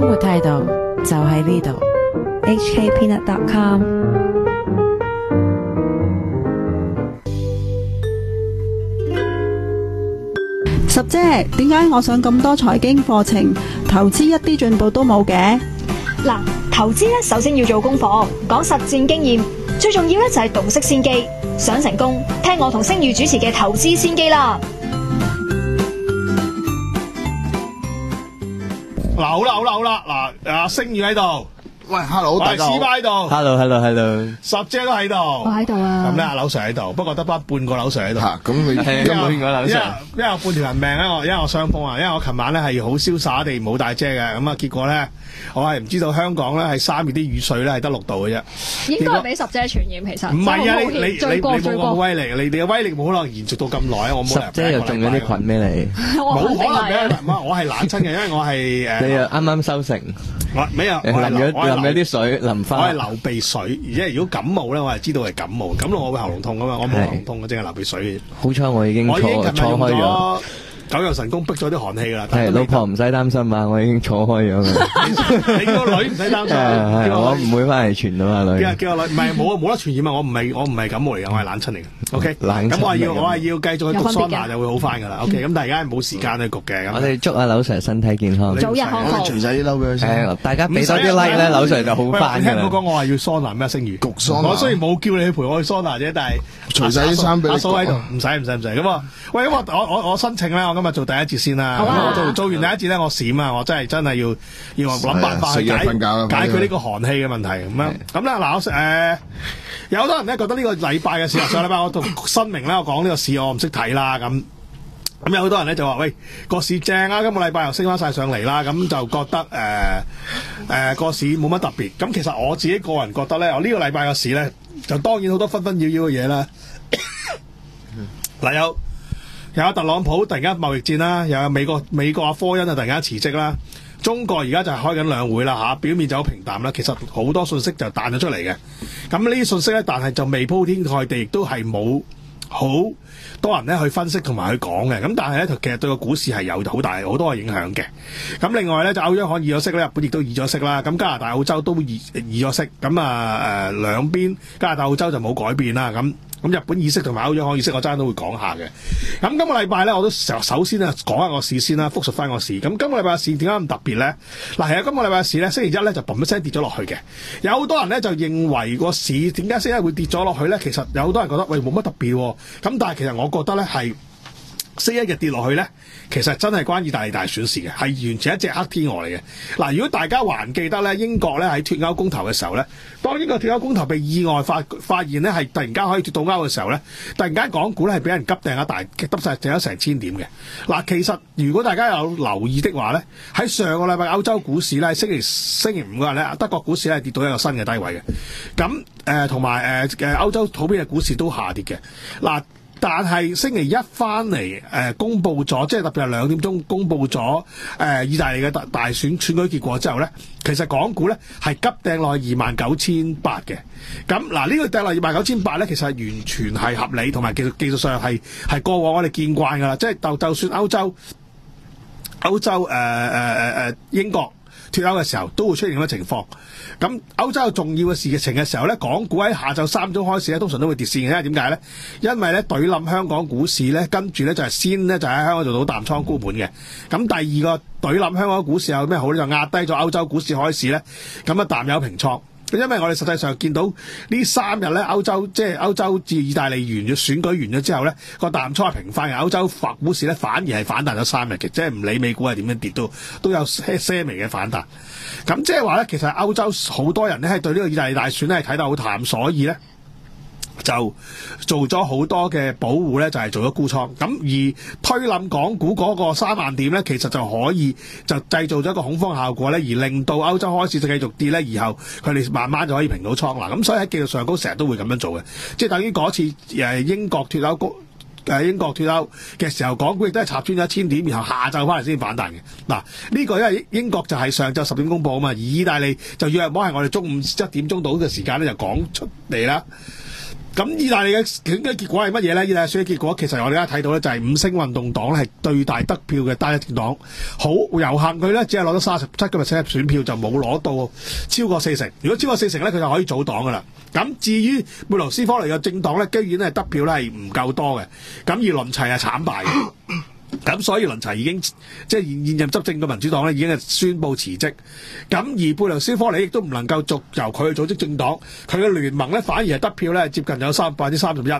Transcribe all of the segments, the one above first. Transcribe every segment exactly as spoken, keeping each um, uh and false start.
活態度就喺呢度。 H K peanut dot com。 十姐，點解我上咁多財經課程，投資一啲進步都冇嘅？ 嗱，投資咧首先要做功課，講實戰經驗，最重要咧就係洞悉先機。想成功，聽我同星宇主持嘅投資先機啦。 嗱，好啦好啦好啦，嗱，阿星宇喺度。 喂 ，hello， 大家好。 師傅喺度 ，hello，hello，hello， 十姐都喺度， 我喺度啊。 咁咧，阿柳 Sir 喺度，不過得翻半個柳 Sir 喺度。 吓，咁你係半個柳 Sir。 因為我半條人命咧，我因為我傷風啊，因為我琴晚咧係好瀟灑地冇帶遮嘅，咁啊結果咧，我係唔知道香港咧係三月啲雨水咧係得六度嘅啫。 應該係俾十姐傳染，其實。 唔係啊，你你你最過你冇咁威力，你你嘅威力冇可能延續到咁耐，我冇。 十姐又中咗啲菌咩你？ 冇可能俾人淋，我係冷親嘅，因為我係誒。 你又啱啱收成。 我咩啊？ 淋咗淋咗啲水，淋花。 我係流鼻水，而且如果感冒咧，我係知道係感冒。感冒我會喉嚨痛噶嘛，我冇喉嚨痛，我淨係流鼻水。 好彩我已經我已經錯錯開咗。 九陽神功逼咗啲寒氣啦。 係老婆唔使擔心啊，我已經錯開咗啦。你個女唔使擔心， 我唔會翻嚟傳啊嘛女。 叫叫個女唔係冇冇得傳染啊！我唔係我唔係感冒嚟嘅，我係冷親嚟嘅。O K， 咁我係要我係要繼續去焗桑拿就會好翻噶啦。O K，咁但係而家係冇時間去焗嘅。 我哋祝阿柳 Sir 身體健康， 早日康復。 除晒啲褸俾佢先。 大家俾多啲 like 咧，柳 Sir 就好翻噶啦。 聽嗰講我話要桑拿咩？星宇焗桑拿。 我雖然冇叫你去陪我去桑拿啫，但係除晒啲衫俾你。 阿嫂喺度，唔使唔使唔使咁啊！喂，咁我我我我申請咧，我今日做第一節先啦。 好啊。 我做做完第一節咧，我閃啊！我真係真係要要諗辦法去解解決呢個寒氣嘅問題咁樣。咁啦嗱，我誒有好多人咧覺得呢個禮拜嘅市，上禮拜我讀新明啦，我講呢個市我唔識睇啦咁。咁有好多人咧就話喂個市正啊，今個禮拜又升翻晒上嚟啦，咁就覺得誒誒個市冇乜特別。咁其實我自己個人覺得咧，我呢個禮拜嘅市咧就當然好多紛紛擾擾嘅嘢啦。嗱有。有特朗普突然間貿易戰啦，又有美國美國阿科恩啊突然間辭職啦，中國而家就係開緊兩會啦嚇，表面就好平淡啦，其實好多信息就彈咗出嚟嘅。咁呢啲信息咧，但係就未鋪天蓋地，亦都係冇好多人咧去分析同埋去講嘅。咁但係咧，其實對個股市係有好大好多嘅影響嘅。咁另外咧，就歐央行議咗息咧，日本亦都議咗息啦。咁加拿大、澳洲都議議咗息。咁啊誒兩邊加拿大、澳洲就冇改變啦。咁咁日本議息同埋歐央行議息，我陣間都會講下嘅。咁今個禮拜咧，我都首先啊講下個市先啦，復述翻個市。咁今個禮拜嘅市點解咁特別咧？嗱，其實今個禮拜嘅市咧，星期一咧就嘣一聲跌咗落去嘅。有好多人咧就認為個市點解星期一會跌咗落去咧？其實有好多人覺得喂冇乜特別喎。咁但係其實我覺得咧係。星期一日跌落去咧，其實真係關意大利大選事嘅，係完全一隻黑天鵝嚟嘅。嗱，如果大家還記得咧，英國咧喺脱歐公投嘅時候咧，當英國脱歐公投被意外發發現咧係突然間可以脱到歐嘅時候咧，突然間港股咧係俾人急掟一大急晒掟咗成千點嘅。嗱，其實如果大家有留意的話咧，喺上個禮拜歐洲股市咧，星期星期五嗰日咧，德國股市咧跌到一個新嘅低位嘅。咁誒同埋誒誒歐洲普遍嘅股市都下跌嘅。嗱。但係星期一翻嚟，誒、呃、公佈咗，即係特別係兩點鐘公佈咗，誒、呃、意大利嘅大大選選舉結果之後咧，其實港股咧係急掟落去二萬九千八嘅。咁嗱，呢個掟落二萬九千八咧，其實係完全係合理，同埋技術技術上係係過往我哋見慣㗎啦。即係就就算歐洲歐洲誒誒誒誒英國脱歐嘅時候，都會出現咁嘅情況。咁歐洲有重要嘅事情嘅時候咧，港股喺下晝三點鐘開始咧，通常都會跌線嘅。因為點解咧？因為咧懟冧香港股市咧，跟住咧就係先咧就喺香港做到淡倉沽盤嘅。咁第二個懟冧香港股市有咩好咧？就壓低咗歐洲股市開市咧，咁啊淡有平倉。因為我哋實際上見到呢三日咧，歐洲即係歐洲至意大利完咗選舉完咗之後咧，個淡倉係平翻嘅。歐洲法股市咧反而係反彈咗三日嘅，即係唔理美股係點樣跌都都有些些微嘅反彈。咁即係話咧，其實歐洲好多人咧係對呢個意大利大選咧係睇得好淡，所以咧就做咗好多嘅保護咧，就係做咗沽倉。咁而推冧港股嗰個三萬點咧，其實就可以就製造咗一個恐慌效果咧，而令到歐洲開始就繼續跌咧，以後佢哋慢慢就可以平到倉啦。咁所以喺技術上高成日都會咁樣做嘅，即係等於嗰次誒英國脱歐誒英國脱歐嘅時候，港股亦都係插穿咗一千點，然後下晝翻嚟先反彈嘅。嗱，呢個因為英國就係上晝十點公佈啊嘛，而意大利就約摸係我哋中午一點鐘到嘅時間咧就講出嚟啦。 咁意大利嘅選舉結果係乜嘢咧？意大利選舉結果其實我哋而家睇到咧，就係五星運動黨咧係最大得票嘅單一政黨，好有幸佢咧只係攞到三十七個 percent 選票，就冇攞到超過四成。如果超過四成咧，佢就可以組黨噶啦。咁至於貝盧斯科尼嘅政黨咧，居然係得票咧係唔夠多嘅，咁而倫齊係慘敗嘅。咁所以倫齊已經即係現現任執政嘅民主黨咧，已經係宣布辭職。咁而貝盧斯科尼亦都唔能夠續由佢去組織政黨，佢嘅聯盟咧反而係得票咧接近有三百分之三十一，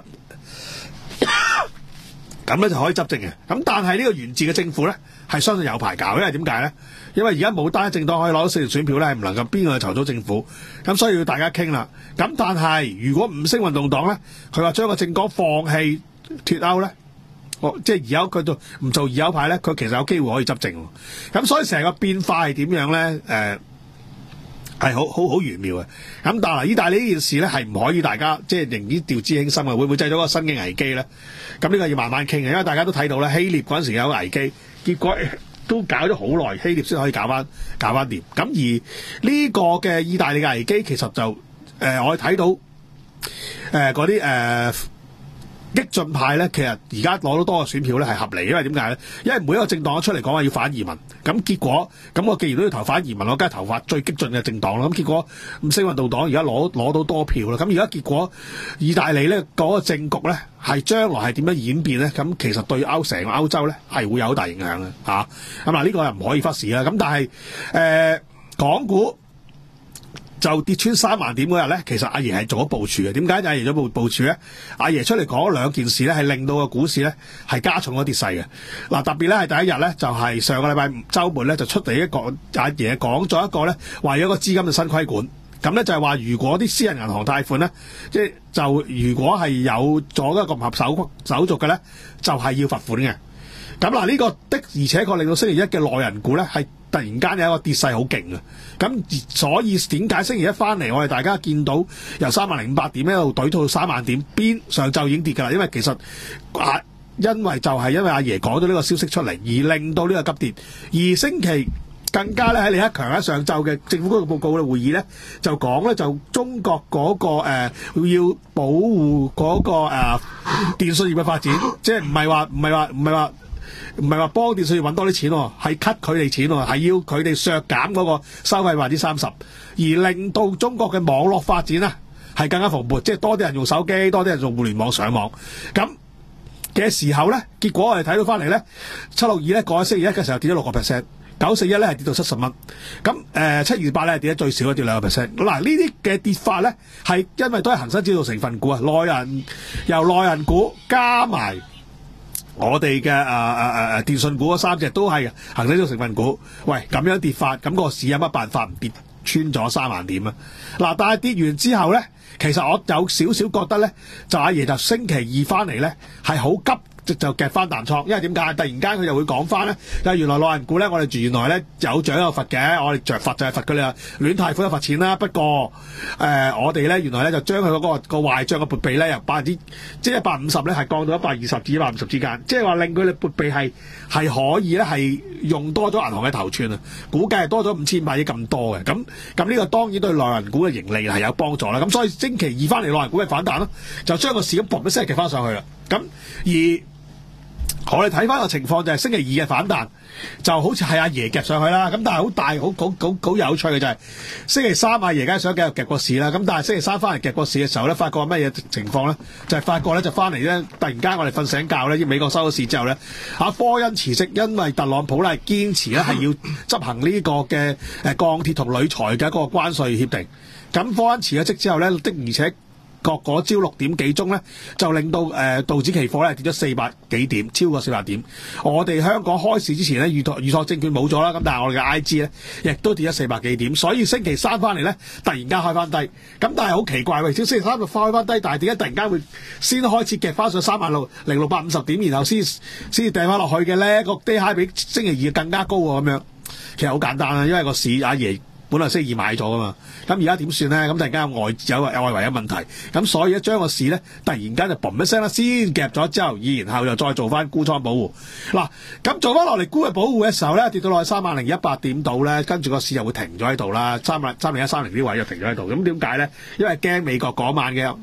咁咧就可以執政嘅。咁但係呢個源自嘅政府咧係相信有排搞，因為點解咧？因為而家冇單一政黨可以攞到四成選票咧，係唔能夠邊個去籌組政府。咁所以要大家傾啦。咁但係如果五星運動黨咧，佢話將個政黨放棄脫歐咧？哦、即係而家佢做唔做二優派咧，佢其實有機會可以執政。咁所以成個變化係點樣咧？誒係好好好玄妙嘅。咁但係意大利呢件事咧係唔可以大家即係寧願掉之輕心嘅，會唔會製造一個新嘅危機咧？咁呢個要慢慢傾嘅，因為大家都睇到咧，希臘嗰陣時有危機，結果都搞咗好耐，希臘先可以搞翻搞翻掂。咁而呢個嘅意大利嘅危機其實就誒、呃、我哋睇到誒嗰啲誒。呃激進派咧，其實而家攞到多個選票咧係合理，因為點解咧？因為每一個政黨出嚟講話要反移民，咁結果咁我既然都要投反移民，我梗係投發最激進嘅政黨啦。咁結果五星運動黨而家攞攞到多票啦。咁而家結果意大利咧嗰、那個政局咧係將來係點樣演變咧？咁其實對歐成個歐洲咧係會有好大影響嘅嚇。咁嗱呢個又唔可以忽視啦。咁但係誒、呃、港股就跌穿三萬點嗰日咧，其實阿爺係做咗部署嘅。點解阿爺做部部署咧？阿爺出嚟講兩件事咧，係令到個股市咧係加重咗跌勢嘅。嗱，特別咧係第一日咧，就係、是、上個禮拜週末咧就出嚟一個阿爺講咗一個咧，話有一個資金嘅新規管。咁咧就係話，如果啲私人銀行貸款咧，即係就如果係有咗一個唔合手手續嘅咧，就係、是、要罰款嘅。咁嗱，呢個的而且確令到星期一嘅內銀股咧係突然間有一個跌勢好勁啊！咁所以點解星期一翻嚟，我哋大家見到由三萬零五百點一路懟到三萬點邊，上晝已經跌㗎啦。因為其實啊，因為就係因為阿爺講咗呢個消息出嚟，而令到呢個急跌。而星期更加咧喺李克強喺上晝嘅政府嗰個報告嘅會議咧，就講咧就中國嗰、那個誒、呃、要保護嗰、那個誒、呃、電信業嘅發展，即係唔係話唔係話唔係話。唔係話幫電信業揾多啲錢喎，係 cut 佢哋錢喎，係要佢哋削減嗰個收費百分之三十，而令到中國嘅網絡發展啊係更加蓬勃，即係多啲人用手機，多啲人用互聯網上網。咁嘅時候咧，結果我哋睇到翻嚟咧，七六二咧過咗星期一嘅時候跌咗六個 percent， 九四一咧係跌到七十蚊。咁誒七二八咧跌得最少，跌兩個 percent。嗱呢啲嘅跌法咧係因為都係恒生指數成分股啊，內人由內銀股加埋。我哋嘅誒誒誒誒電信股嗰三隻都係恒生指數成分股，喂咁樣跌法，咁個市有乜辦法唔跌穿咗三萬點啊？嗱，但係跌完之後咧，其實我有少少覺得咧，就阿爺就星期二翻嚟咧係好急。就就夾翻彈倉，因為點解？突然間佢就會講翻咧，就原來內銀股咧，我哋原來咧有獎有罰嘅，我哋着罰就係罰佢哋啊，亂貸款就罰錢啦。不過誒、呃，我哋咧原來咧就將佢嗰個個壞賬嘅撥備咧由百分之即係一百五十咧係降到一百二十至一百五十之間，即係話令佢哋撥備係係可以咧係用多咗銀行嘅頭寸啊，估計係多咗五千萬億咁多嘅。咁咁呢個當然對內銀股嘅盈利係有幫助啦。咁所以星期二翻嚟內銀股嘅反彈咯，就將個市咁嘣一聲夾翻上去啦。咁而我哋睇翻個情況就係星期二嘅反彈，就好似係阿爺夾上去啦。咁但係好大好好好好有趣嘅就係星期三阿爺梗係想繼續夾個市啦。咁但係星期三翻嚟夾個市嘅時候咧，發覺乜嘢情況咧？就係、是、發覺咧就翻嚟咧，突然間我哋瞓醒覺咧，美國收咗市之後咧，阿科恩辭職，因為特朗普咧係堅持咧係要執行呢個嘅誒鋼鐵同鋁材嘅一個關稅協定。咁科恩辭咗職之後咧，的而且各嗰朝六點幾鐘咧，就令到誒、呃、道指期貨咧跌咗四百幾點，超過四百點。我哋香港開市之前咧，預託預託證券冇咗啦，咁但係我哋嘅 I G 咧，亦都跌咗四百幾點。所以星期三翻嚟咧，突然間開翻低。咁但係好奇怪喎，星期三就開翻低，但係點解突然間會先開始夾翻上三萬六零六百五十點，然後先先至掟翻落去嘅咧？個低 high 比星期二更加高喎，咁樣其實好簡單啊，因為個市阿爺本來星期二買咗噶嘛，咁而家點算咧？咁突然間有外有有外圍嘅問題，咁所以咧將個市咧突然間就嘣一聲啦，先夾咗之後，然後又再做翻沽倉保護。嗱，咁做翻落嚟沽嘅保護嘅時候咧，跌到落去三萬零一百點度咧，跟住個市就會停咗喺度啦，三萬三零一三零呢位就停咗喺度。咁點解咧？因為驚美國嗰晚嘅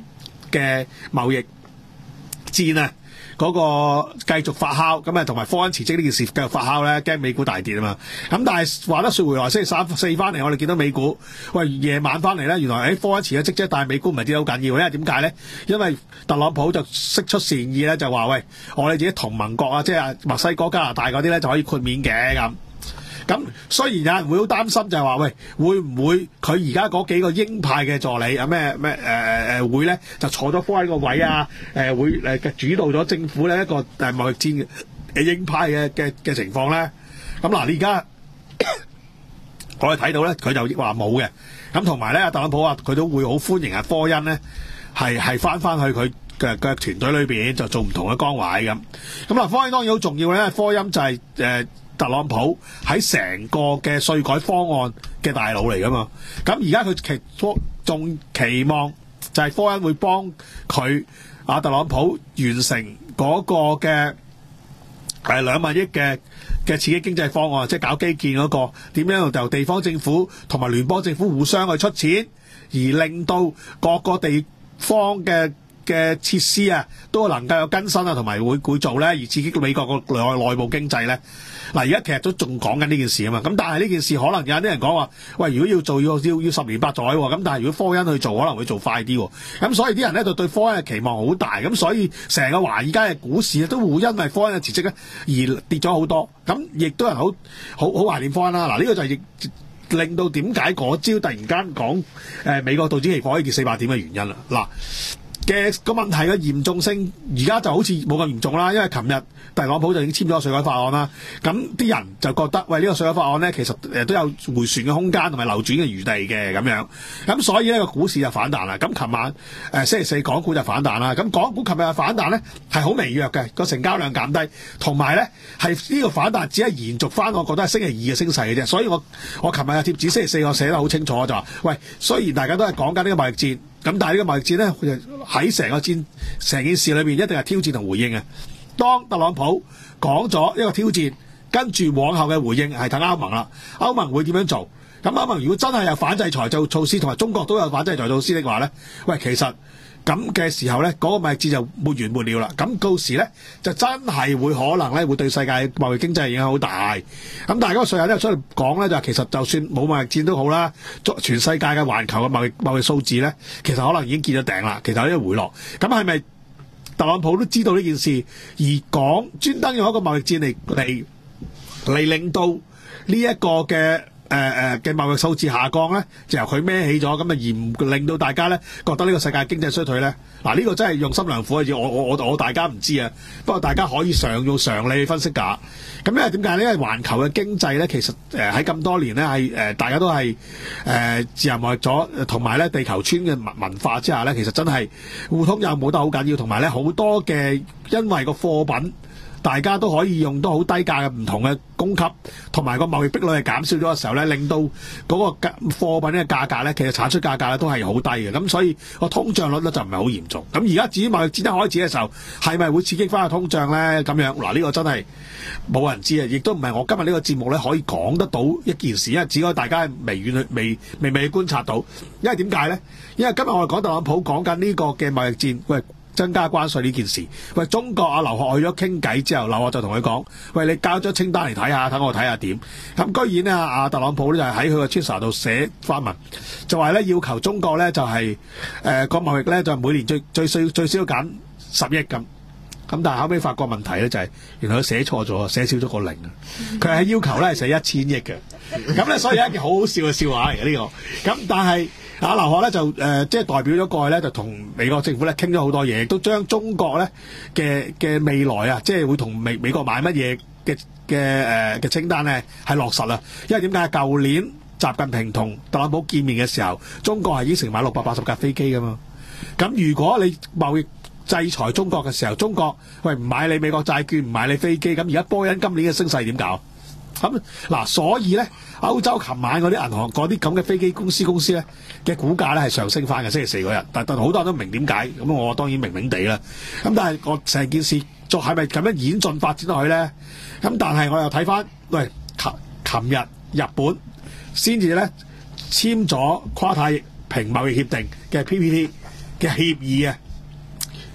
嘅貿易戰啊，嗰、那個繼續發酵，咁啊同埋科恩辭職呢件事繼續發酵咧，驚美股大跌啊嘛。咁但係話得說回來，星期三四翻嚟，我哋見到美股喂夜晚翻嚟咧，原來誒科恩辭咗職啫，但係美股唔係跌得好緊要，因為點解咧？因為特朗普就釋出善意咧，就話喂，我哋自己同盟國啊，即係墨西哥、加拿大嗰啲咧就可以豁免嘅咁。咁雖然有人會好擔心，就係話喂，會唔會佢而家嗰幾個鷹派嘅助理啊咩咩誒誒會咧就坐咗科恩個位啊？誒、呃、會誒、呃、主導咗政府咧一個誒貿易戰嘅鷹派嘅嘅嘅情況咧？咁嗱，你而家我哋睇到咧，佢就話冇嘅。咁同埋咧，特朗普話佢都會好歡迎啊科恩咧係係翻翻去佢嘅嘅團隊裏邊就做唔同嘅崗位咁。咁嗱，科恩當然好重要咧，科恩就係、是、誒。呃特朗普喺成個嘅稅改方案嘅大佬嚟噶嘛，咁而家佢期仲期望就係科恩會幫佢啊特朗普完成嗰個嘅誒兩萬億嘅嘅刺激經濟方案，即係搞基建嗰個點樣由地方政府同埋聯邦政府互相去出錢，而令到各個地方嘅嘅設施啊都能夠有更新啊，同埋會會做咧，而刺激美國個內內部經濟咧。嗱，而家其實都仲講緊呢件事啊嘛，咁但係呢件事可能有啲人講話，喂，如果要做要要要十年八載喎，咁但係如果科恩去做，可能會做快啲喎，咁所以啲人咧就對科恩嘅期望好大，咁所以成個華爾街嘅股市都會因為科恩嘅辭職咧而跌咗好多，咁亦都係好好好懷念科恩啦。嗱，呢個就係亦令到點解嗰朝突然間講誒美國道指期貨可以跌四百點嘅原因啦。嗱嘅個問題嘅嚴重性而家就好似冇咁嚴重啦，因為琴日特朗普就已經簽咗稅改法案啦，咁啲人就覺得喂呢、呢個稅改法案咧其實誒都有回旋嘅空間同埋流轉嘅餘地嘅咁樣，咁所以呢個股市就反彈啦。咁琴晚誒、呃、星期四港股就反彈啦，咁港股琴日嘅反彈咧係好微弱嘅，個成交量減低，同埋咧係呢個反彈只係延續翻我覺得係星期二嘅升勢嘅啫。所以我我琴日嘅貼紙星期四我寫得好清楚，就話喂，雖然大家都係講緊呢個貿易戰。咁但係呢個貿易戰咧，喺成個戰成件事裏面一定係挑戰同回應嘅。當特朗普講咗一個挑戰，跟住往後嘅回應係等歐盟啦。歐盟會點樣做？咁歐盟如果真係有反制裁做措施，同埋中國都有反制裁措施的話咧，喂，其實咁嘅時候咧，嗰、那個貿易戰就沒完沒了啦。咁到時咧就真係會可能咧會對世界貿易經濟影響好大。咁但係嗰個稅後咧出嚟講咧，就其實就算冇貿易戰都好啦，全世界嘅環球嘅貿易貿易數字咧，其實可能已經見咗頂啦，其實有啲回落。咁係咪特朗普都知道呢件事而講專登用一個貿易戰嚟嚟嚟令到呢一個嘅？誒誒嘅貿易數字下降咧，就由佢孭起咗，咁啊而唔令到大家咧覺得呢個世界經濟衰退咧。嗱、啊、呢、呢個真係用心良苦嘅嘢，我我我我大家唔知啊。不過大家可以常用常理去分析㗎。咁因為點解呢？因為環球嘅經濟咧，其實誒喺咁多年咧係誒大家都係誒、呃、自由貿易咗，同埋咧地球村嘅文文化之下咧，其實真係互通有冇得好緊要，同埋咧好多嘅因為個貨品。大家都可以用到好低價嘅唔同嘅供給，同埋個貿易壁壘係減少咗嘅時候咧，令到嗰個貨品嘅價格咧，其實產出價格咧都係好低嘅。咁所以個通脹率咧就唔係好嚴重。咁而家至於貿易戰一開始嘅時候，係咪會刺激翻個通脹咧？咁樣嗱，呢、呢個真係冇人知啊！亦都唔係我今日呢個節目咧可以講得到一件事，因為只可以大家微遠去微微微去觀察到。因為點解咧？因為今日我哋講特朗普講緊呢個嘅貿易戰，喂。增加關稅呢件事，喂，中國啊，劉鶴去咗傾偈之後，劉鶴就同佢講，喂，你交咗清單嚟睇下，等我睇下點。咁居然呢，阿特朗普咧就喺佢個 Twitter 度寫發文，就話咧要求中國咧就係誒個貿易咧就每年最最少最少減十億咁。咁但係後尾發覺問題咧就係、是、原來佢寫錯咗，寫少咗個零啊。佢係要求咧係寫一千億嘅。咁咧所以有一件好好笑嘅笑話嚟嘅呢個。咁但係。啊，劉鶴咧就誒、呃，即係代表咗過去咧，就同美國政府咧傾咗好多嘢，亦都將中國咧嘅嘅未來啊，即係會同美美國買乜嘢嘅嘅誒嘅清單咧係落實啦。因為點解？舊年習近平同特朗普見面嘅時候，中國係已經承買六百八十架飛機噶嘛。咁如果你貿易制裁中國嘅時候，中國喂唔買你美國債券，唔買你飛機，咁而家波音今年嘅升勢點搞？咁嗱，所以咧，歐洲琴晚嗰啲銀行嗰啲咁嘅飛機公司公司咧嘅股價咧係上升翻嘅，星期四嗰日，但但好多人都唔明點解，咁我當然明明地啦。咁但係我成件事作係咪咁樣演進發展落去咧？咁但係我又睇翻，喂，琴琴日日本先至咧簽咗跨太平貿易協定嘅 P P T 嘅協議啊，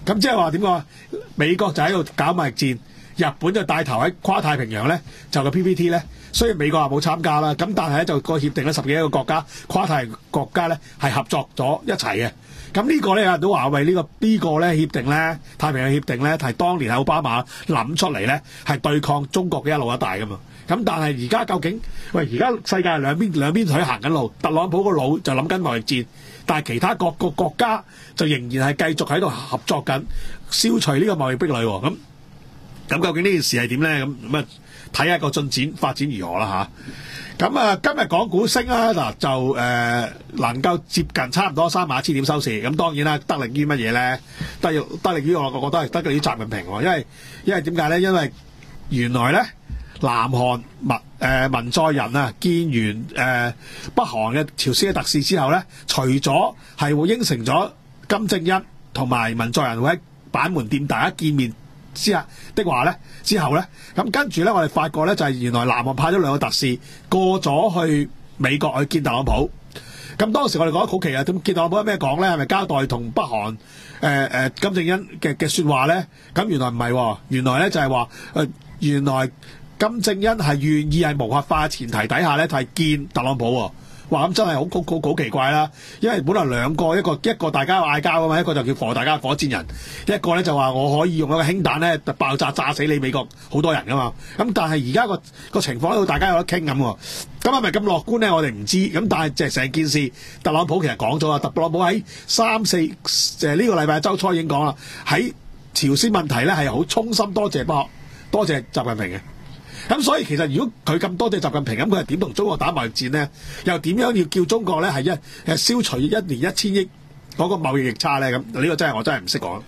咁即係話點講啊？美國就喺度搞貿易戰，日本就帶頭喺跨太平洋咧就個 P P T 咧，雖然美國話冇參加啦，咁但係咧就個協定咧十幾一個國家跨太國家咧係合作咗一齊嘅。咁呢個咧有人都話喂，呢、呢個呢、呢個咧協定咧太平洋協定咧係當年係奧巴馬諗出嚟咧係對抗中國嘅一路一帶噶嘛。咁但係而家究竟喂而家世界係兩邊兩邊腿行緊路，特朗普個腦就諗緊貿易戰，但係其他各個國家就仍然係繼續喺度合作緊，消除呢個貿易壁壘喎。咁咁究竟呢件事係點咧？咁咁啊睇下個進展發展如何啦吓。咁啊今日港股升啦，嗱就誒、呃、能夠接近差唔多三萬一千點收市。咁當然啦，得力於乜嘢咧？得得力於我我覺得係得力於習近平喎。因為因為點解咧？因為原來咧。南韓文誒文在寅啊，見完誒、呃、北韓嘅朝鮮嘅特使之後咧，除咗係會應承咗金正恩同埋文在寅會喺板門店大家見面之下的話咧，之後咧，咁跟住咧，我哋發覺咧就係、是、原來南韓派咗兩個特使過咗去美國去見特朗普。咁當時我哋覺得好奇啊，咁見特朗普有咩講咧？係咪交代同北韓誒誒、呃、金正恩嘅嘅説話咧？咁原來唔係喎，原來咧就係話誒原來。金正恩係願意係無核化嘅前提底下咧，係見特朗普喎。哇！咁真係好好好好奇怪啦。因為本來兩個一個一個大家嗌交啊嘛，一個就叫火大家火箭人，一個咧就話我可以用一個氫彈咧爆炸炸死你美國好多人噶嘛。咁但係而家個個情況喺度，大家有得傾咁喎。咁係咪咁樂觀咧？我哋唔知。咁但係即係成件事，特朗普其實講咗啦。特朗普喺三四誒呢個禮拜週初已經講啦，喺朝鮮問題咧係好衷心多謝北韓，多謝習近平嘅。咁所以其實如果佢咁多謝習近平，咁佢係點同中國打貿易戰呢？又點樣要叫中國咧係一誒消除一年一千億嗰個貿易逆差咧？咁呢個真係我真係唔識講。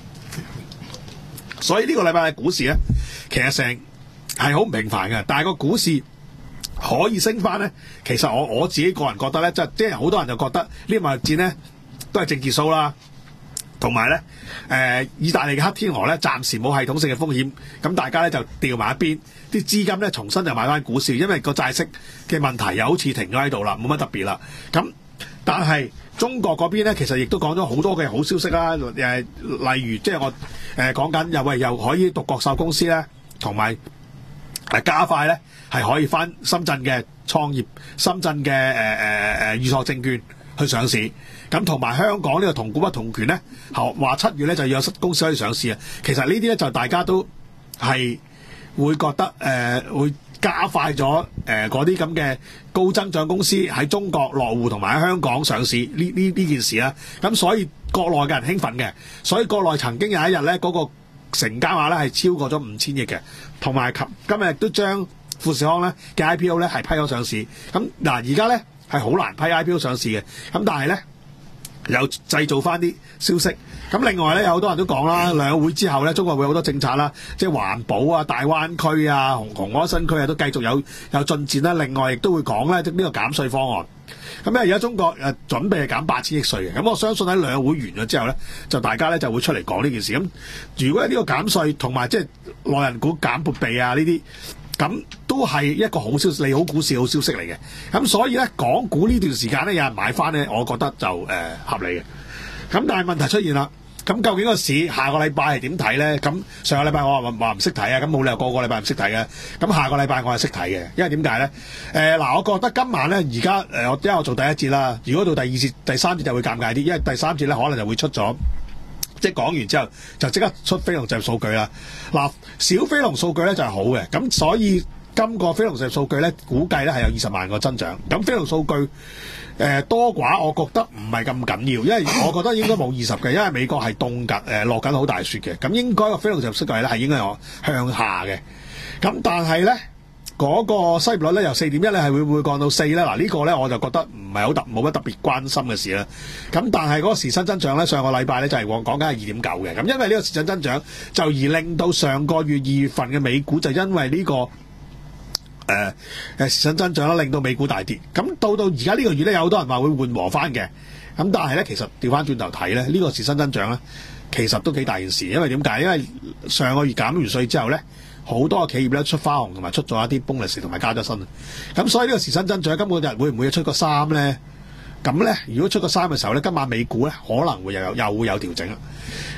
所以呢個禮拜嘅股市咧，其實成係好唔平凡嘅，但係個股市可以升翻咧。其實我我自己個人覺得咧，即係即係好多人就覺得呢個貿易戰咧都係政治騷啦。同埋咧，誒，意大利嘅黑天鵝咧，暫時冇系統性嘅風險，咁大家咧就調埋一邊，啲資金咧重新就買翻股市，因為個債息嘅問題又好似停咗喺度啦，冇乜特別啦。咁但係中國嗰邊咧，其實亦都講咗好多嘅好消息啦，誒，例如即係我誒講緊又喂又可以獨角獸公司咧，同埋誒加快咧係可以翻深圳嘅創業，深圳嘅誒誒誒預託證券去上市。咁同埋香港呢個同股不同權咧，話七月咧就要有公司可以上市啊。其實呢啲咧就大家都係會覺得誒、呃、會加快咗誒嗰啲咁嘅高增長公司喺中國落戶同埋喺香港上市呢呢呢件事啦。咁所以國內嘅人興奮嘅，所以國內曾經有一日咧嗰個成交額咧係超過咗五千億嘅，同埋今今日都將富士康咧嘅 I P O 咧係批咗上市。咁嗱而家咧係好難批 I P O 上市嘅，咁但係咧。又製造翻啲消息，咁另外咧有好多人都講啦，兩會之後咧，中國會有好多政策啦，即係環保啊、大灣區啊、紅紅海新區啊，都繼續有有進展啦。另外亦都會講咧，即呢個減稅方案。咁咧而家中國誒準備係減八千億稅嘅，咁我相信喺兩會完咗之後咧，就大家咧就會出嚟講呢件事。咁如果係呢個減稅同埋即係內人股減撥備啊呢啲。咁都係一個好消息，利好股市好消息嚟嘅。咁所以咧，港股呢段時間咧，有人買翻咧，我覺得就誒、呃、合理嘅。咁但係問題出現啦，咁究竟個市下個禮拜係點睇咧？咁上個禮拜我話話唔識睇啊，咁冇理由個個禮拜唔識睇嘅。咁下個禮拜我係識睇嘅，因為點解咧？誒、呃、嗱，我覺得今晚咧，而家誒我因為我做第一節啦，如果到第二節、第三節就會尷尬啲，因為第三節咧可能就會出咗。即係講完之後就即刻出非農就業數據啦。嗱，小非農數據咧就係好嘅，咁所以今個非農就業數據咧估計咧係有二十萬個增長。咁非農數據誒、呃、多寡，我覺得唔係咁緊要，因為我覺得應該冇二十嘅，因為美國係凍緊誒落緊好大雪嘅，咁應該個非農就業數據咧係應該有向下嘅。咁但係咧。嗰個失業率咧由四點一咧係會唔會降到四咧？嗱、這個、呢個咧我就覺得唔係好特冇乜特別關心嘅事啦。咁但係嗰個時薪增長咧上個禮拜咧就係講講緊係二點九嘅。咁因為呢個時薪增長就而令到上個月二月份嘅美股就因為呢、這個誒誒、呃、時薪增長啦令到美股大跌。咁到到而家呢個月咧有好多人話會緩和翻嘅。咁但係咧其實調翻轉頭睇咧呢、這個時薪增長咧其實都幾大件事，因為點解？因為上個月減完稅之後咧。好多企業咧出花紅同埋出咗一啲 bonus 同埋加咗薪，咁所以呢個時薪增長今個日會唔會出個三咧？咁咧如果出個三嘅時候咧，今晚美股咧可能會又有又會有調整啦。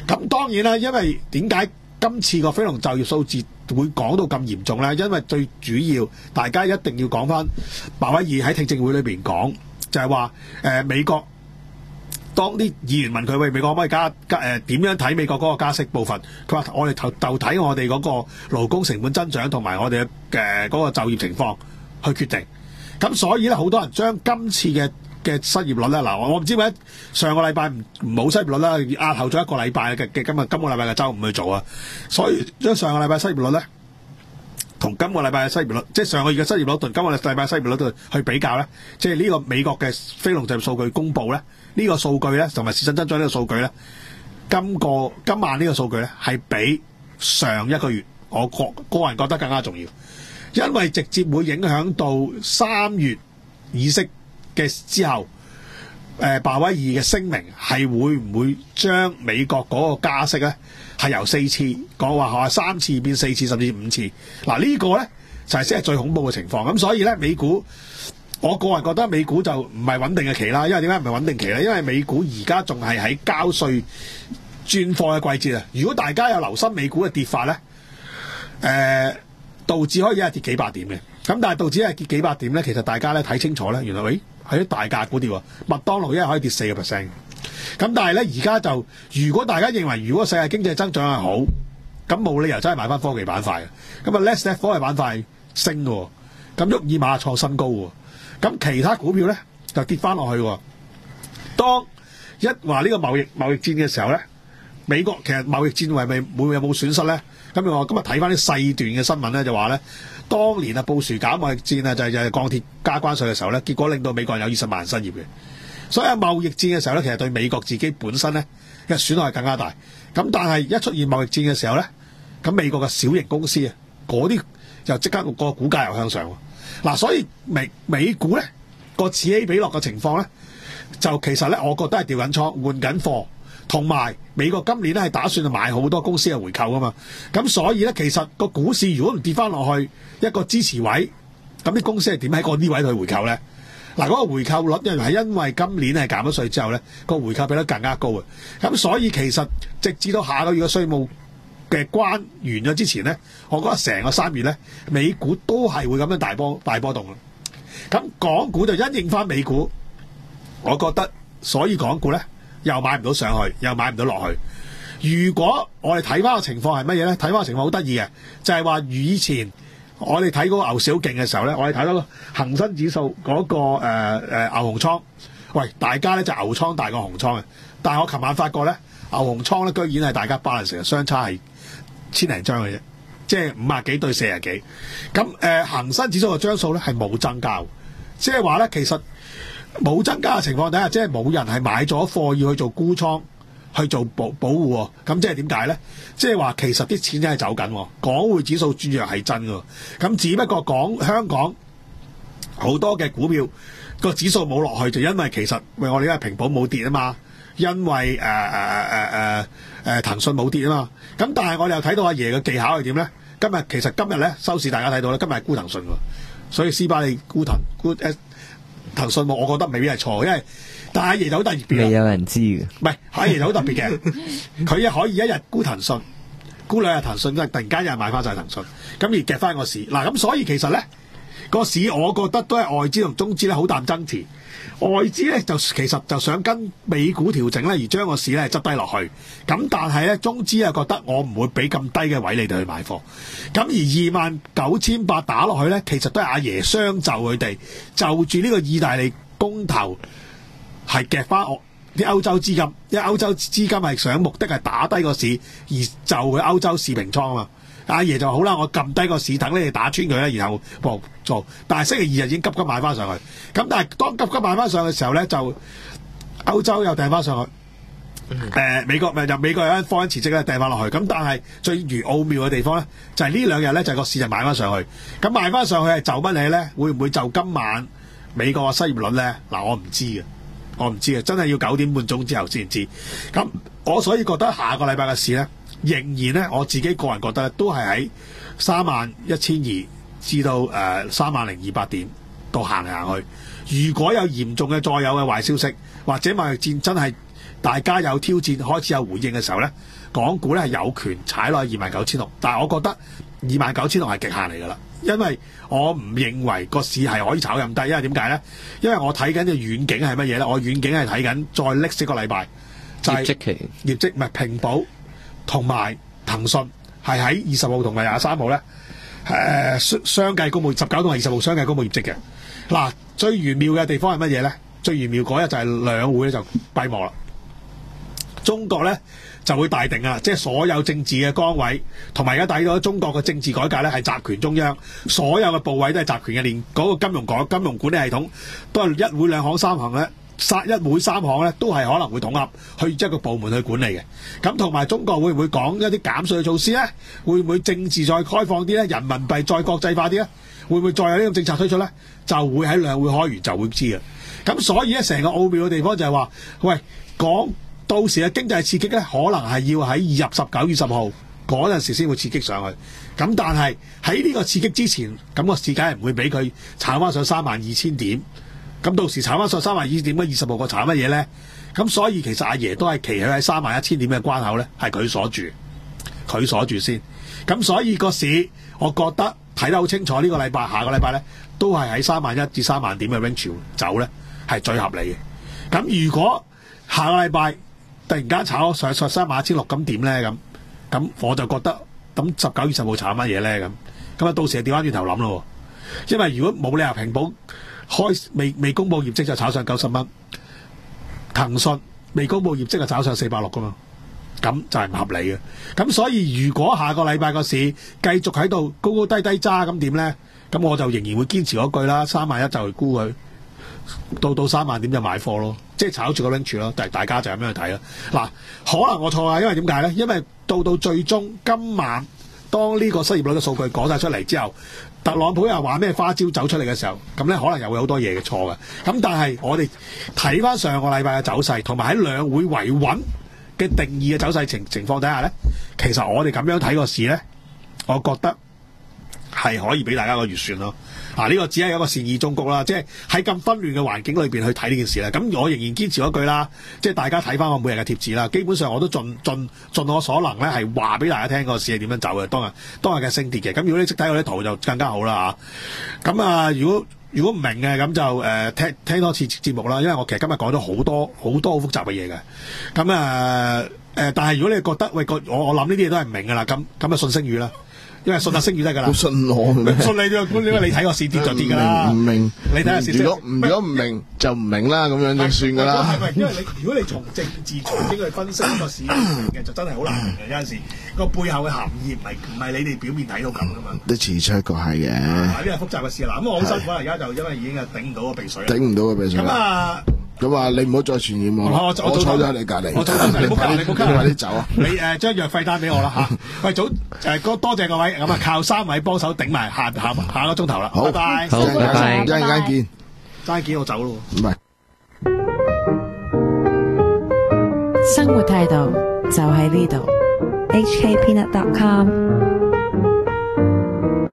咁當然啦，因為點解今次個非農就業數字會講到咁嚴重咧？因為最主要大家一定要講翻鮑威爾喺聽證會裏邊講，就係話誒美國當啲議員問佢，喂，美國可唔可以加加誒點樣睇美國嗰個加息部分？佢話我哋就就睇我哋嗰個勞工成本增長同埋我哋嘅嗰個就業情況去決定。咁所以咧，好多人將今次嘅嘅失業率咧，嗱，我唔知點解上個禮拜唔唔冇失業率啦，壓後咗一個禮拜嘅嘅今日今個禮拜嘅週五去做啊，所以將上個禮拜失業率咧同今個禮拜嘅失業率，即係上個月嘅失業率同今個禮拜嘅失業率度去比較咧，即係呢個美國嘅非農就業數據公佈咧，呢個數據咧同埋實質增長呢個數據咧，今個今晚呢個數據咧係比上一個月我個個人覺得更加重要，因為直接會影響到三月議息嘅之後，誒鮑威爾嘅聲明係會唔會將美國嗰個加息咧係由四次講話話三次變四次甚至五次？嗱、這個、呢個咧就係先係最恐怖嘅情況。咁所以咧美股，我個人覺得美股就唔係穩定嘅期啦。因為點解唔係穩定期咧？因為美股而家仲係喺交稅轉貨嘅季節啊！如果大家有留心美股嘅跌法咧，誒、呃、道指可以一日跌幾百點嘅，咁但係道指一日跌幾百點咧，其實大家咧睇清楚咧，原來喂係啲大價股跌喎，麥當勞一日可以跌四個 percent。咁但係咧，而家就如果大家認為如果世界經濟增長係好，咁冇理由真係買翻科技板塊嘅。咁啊 ，let's let 科技板塊升嘅，咁沃爾瑪創新高喎。咁其他股票咧就跌翻落去喎。當一話呢個貿易貿易戰嘅時候咧，美國其實貿易戰係咪會有冇損失咧？咁我今日睇翻啲細段嘅新聞咧，就話咧，當年啊布殊搞貿易戰啊，就係就係鋼鐵加關稅嘅時候咧，結果令到美國人有二十萬人失業嘅。所以喺貿易戰嘅時候咧，其實對美國自己本身咧嘅損害係更加大。咁但係一出現貿易戰嘅時候咧，咁美國嘅小型公司啊，嗰啲就即刻個股價又向上。嗱，所以美美股咧個此起彼落嘅情況咧，就其實咧，我覺得係調緊倉換緊貨，同埋美國今年咧係打算買好多公司嘅回購噶嘛。咁所以咧，其實個股市如果唔跌翻落去一個支持位，咁啲公司係點喺嗰啲位去回購咧？嗱，嗰個回購率因為係因為今年係減咗稅之後咧，個回購比率更加高啊。咁所以其實直至到下個月嘅稅務嘅關完咗之前咧，我覺得成個三月咧，美股都係會咁樣大波大波動啊。咁港股就因應翻美股，我覺得所以港股咧又買唔到上去，又買唔到落去。如果我哋睇翻個情況係乜嘢咧？睇翻個情況好得意嘅，就係話以前我哋睇嗰個牛市好勁嘅時候咧，我哋睇到個恒生指數嗰、那個誒誒、呃呃、牛熊倉，喂，大家咧就牛倉大過熊倉嘅。但係我琴晚發覺咧，牛熊倉咧居然係大家balance成日相差係千零張嘅啫，即係五啊幾對四啊幾。咁誒恒生指數嘅張數咧係冇增加，即係話咧其實冇增加嘅情況底下，即係冇人係買咗貨要去做沽倉。去做保保護喎，咁即係點解咧？即係話其實啲錢真係走緊，港匯指數轉弱係真㗎，咁只不過港香港好多嘅股票個指數冇落去，就因為其實喂我哋因為平保冇跌啊嘛，因為誒誒誒誒誒騰訊冇跌啊嘛，咁但係我哋又睇到阿爺嘅技巧係點咧？今日其實今日咧收市大家睇到咧，今日係沽騰訊喎，所以斯巴利沽騰沽誒騰訊我覺得未必係錯，因為但係阿爺就好特別嘅， 未有人知嘅。 唔係阿爺就好特別嘅，佢一可以一日沽騰訊，沽兩日騰訊，即係突然間有人買翻晒騰訊，咁而夾翻個市。嗱咁所以其實咧個市，我覺得都係外資同中資咧好淡爭持。外資咧就其實就想跟美股調整咧，而將個市咧執低落去。咁但係咧中資啊覺得我唔會俾咁低嘅位你哋去買貨。咁而二萬九千八打落去咧，其實都係阿爺相就佢哋就住呢個意大利公投。係夾翻我啲歐洲資金，因為歐洲資金係想目的係打低個市，而就佢歐洲市平倉啊嘛。阿爺就好啦，我撳低個市，等你哋打穿佢咧，然後幫做。但係星期二日已經急急買翻上去。咁但係當急急買翻上去嘅時候咧，就歐洲又掟翻上去。誒、呃、美國咪就美國有間科恩辭職咧掟翻落去。咁但係最如奧妙嘅地方咧，就係、是、呢兩日咧就係、是、個市就買翻上去。咁買翻上去係就乜嘢咧？會唔會就今晚美國嘅失業率咧？嗱，我唔知嘅。我唔知啊，真係要九點半鐘之後先知。咁我所以覺得下個禮拜嘅市咧，仍然咧我自己個人覺得都係喺三萬一千二至到誒三萬零二百點度行嚟行去。如果有嚴重嘅再有嘅壞消息，或者貿易戰真係大家有挑戰開始有回應嘅時候咧，港股咧係有權踩落去二萬九千六，但係我覺得二萬九千六係極限嚟㗎啦，因為我唔認為個市係可以炒咁低，因為點解咧？因為我睇緊嘅遠景係乜嘢咧？我遠景係睇緊再歷史個禮拜就係、是、業績期，業績唔係平保同埋騰訊係喺二十號同埋廿三號咧，誒相相繼公佈十九同埋二十號相繼公佈業績嘅。嗱，最玄妙嘅地方係乜嘢咧？最玄妙嗰日就係兩會咧就閉幕啦。中國咧就會大定啊，即係所有政治嘅崗位，同埋而家睇到中國嘅政治改革咧係集權中央，所有嘅部位都係集權嘅，連嗰個金融港、金融管理系統都係一會兩行三行咧，殺一會三行咧都係可能會統合去一個部門去管理嘅。咁同埋中國會唔會講一啲減稅嘅措施咧？會唔會政治再開放啲咧？人民幣再國際化啲咧？會唔會再有呢種政策推出咧？就會喺兩會開完就會知嘅。咁所以咧，成個奧妙嘅地方就係話，喂，講到時嘅經濟刺激咧，可能係要喺二月十九、二十號嗰陣時先會刺激上去。咁但係喺呢個刺激之前，咁個市梗係唔會俾佢炒翻上三萬二千點。咁到時炒翻上三萬二千點，嗰二十號個炒乜嘢咧？咁所以其實阿爺都係期喺三萬一千點嘅關口咧，係佢鎖住，佢鎖住先。咁所以個市，我覺得睇得好清楚。呢個禮拜、下個禮拜咧，都係喺三萬一至三萬點嘅 range 走咧，係最合理嘅。咁如果下個禮拜突然間炒上上三萬一千六，咁點咧？咁咁我就覺得咁十九、二十號炒乜嘢咧？咁咁啊，到時就調翻轉頭諗咯。因為如果冇理由平保開未未公佈業績就炒上九十蚊，騰訊未公佈業績就炒上四百六噶嘛，咁就係唔合理嘅。咁所以如果下個禮拜個市繼續喺度高高低低揸，咁點咧？咁我就仍然會堅持嗰句啦，三萬一就去沽佢，到到三萬點就買貨咯，即係炒住個 range 咯。但係大家就咁樣去睇啦。嗱，可能我錯啊，因為點解咧？因為到到最終今晚當呢個失業率嘅數據講晒出嚟之後，特朗普又話咩花招走出嚟嘅時候，咁咧可能又會好多嘢嘅錯嘅。咁但係我哋睇翻上個禮拜嘅走勢，同埋喺兩會維穩嘅定義嘅走勢情情況底下咧，其實我哋咁樣睇個市咧，我覺得係可以俾大家個預算咯。啊，呢、這個只係一個善意忠告啦，即係喺咁紛亂嘅環境裏邊去睇呢件事咧。咁我仍然堅持嗰句啦，即係大家睇翻我每日嘅貼紙啦。基本上我都盡盡盡我所能咧，係話俾大家聽個市係點樣走嘅。當日當日嘅升跌嘅。咁如果你識睇我啲圖就更加好啦嚇。咁啊，如果如果唔明嘅咁就誒、呃、聽聽多次節目啦，因為我其實今日講咗好多好多好複雜嘅嘢嘅。咁啊誒，但係如果你覺得喂個我我諗呢啲嘢都係唔明㗎啦，咁咁啊信星語啦。因為信下星語得噶啦， 信我咩？ 信你啫，因為你睇個市跌就跌噶啦。唔明，你睇下市。如果如果唔明就唔明啦，咁樣就算噶啦。 係咪？因為你如果你從政治財經去分析個市嘅，就真係好難明嘅。有陣時個背後嘅含義唔係唔係你哋表面睇到咁噶嘛。 都似出個係嘅。 呢個複雜嘅事啦。咁我好辛苦啦，而家就因為已經係頂唔到個鼻水。 頂唔到個鼻水。咁啊。 咁啊，你唔好再傳染我。我我坐咗喺你隔離。 我坐咗，你唔好你唔好快啲走啊！ 你誒將藥費單俾我啦嚇。喂，早誒多謝各位，咁啊靠三位幫手頂埋下下下個鐘頭啦。 好， 拜拜。 好，拜拜。 一陣間見。 齋見我走咯。 唔係。 生活態度就喺呢度。 H K Peanut dot com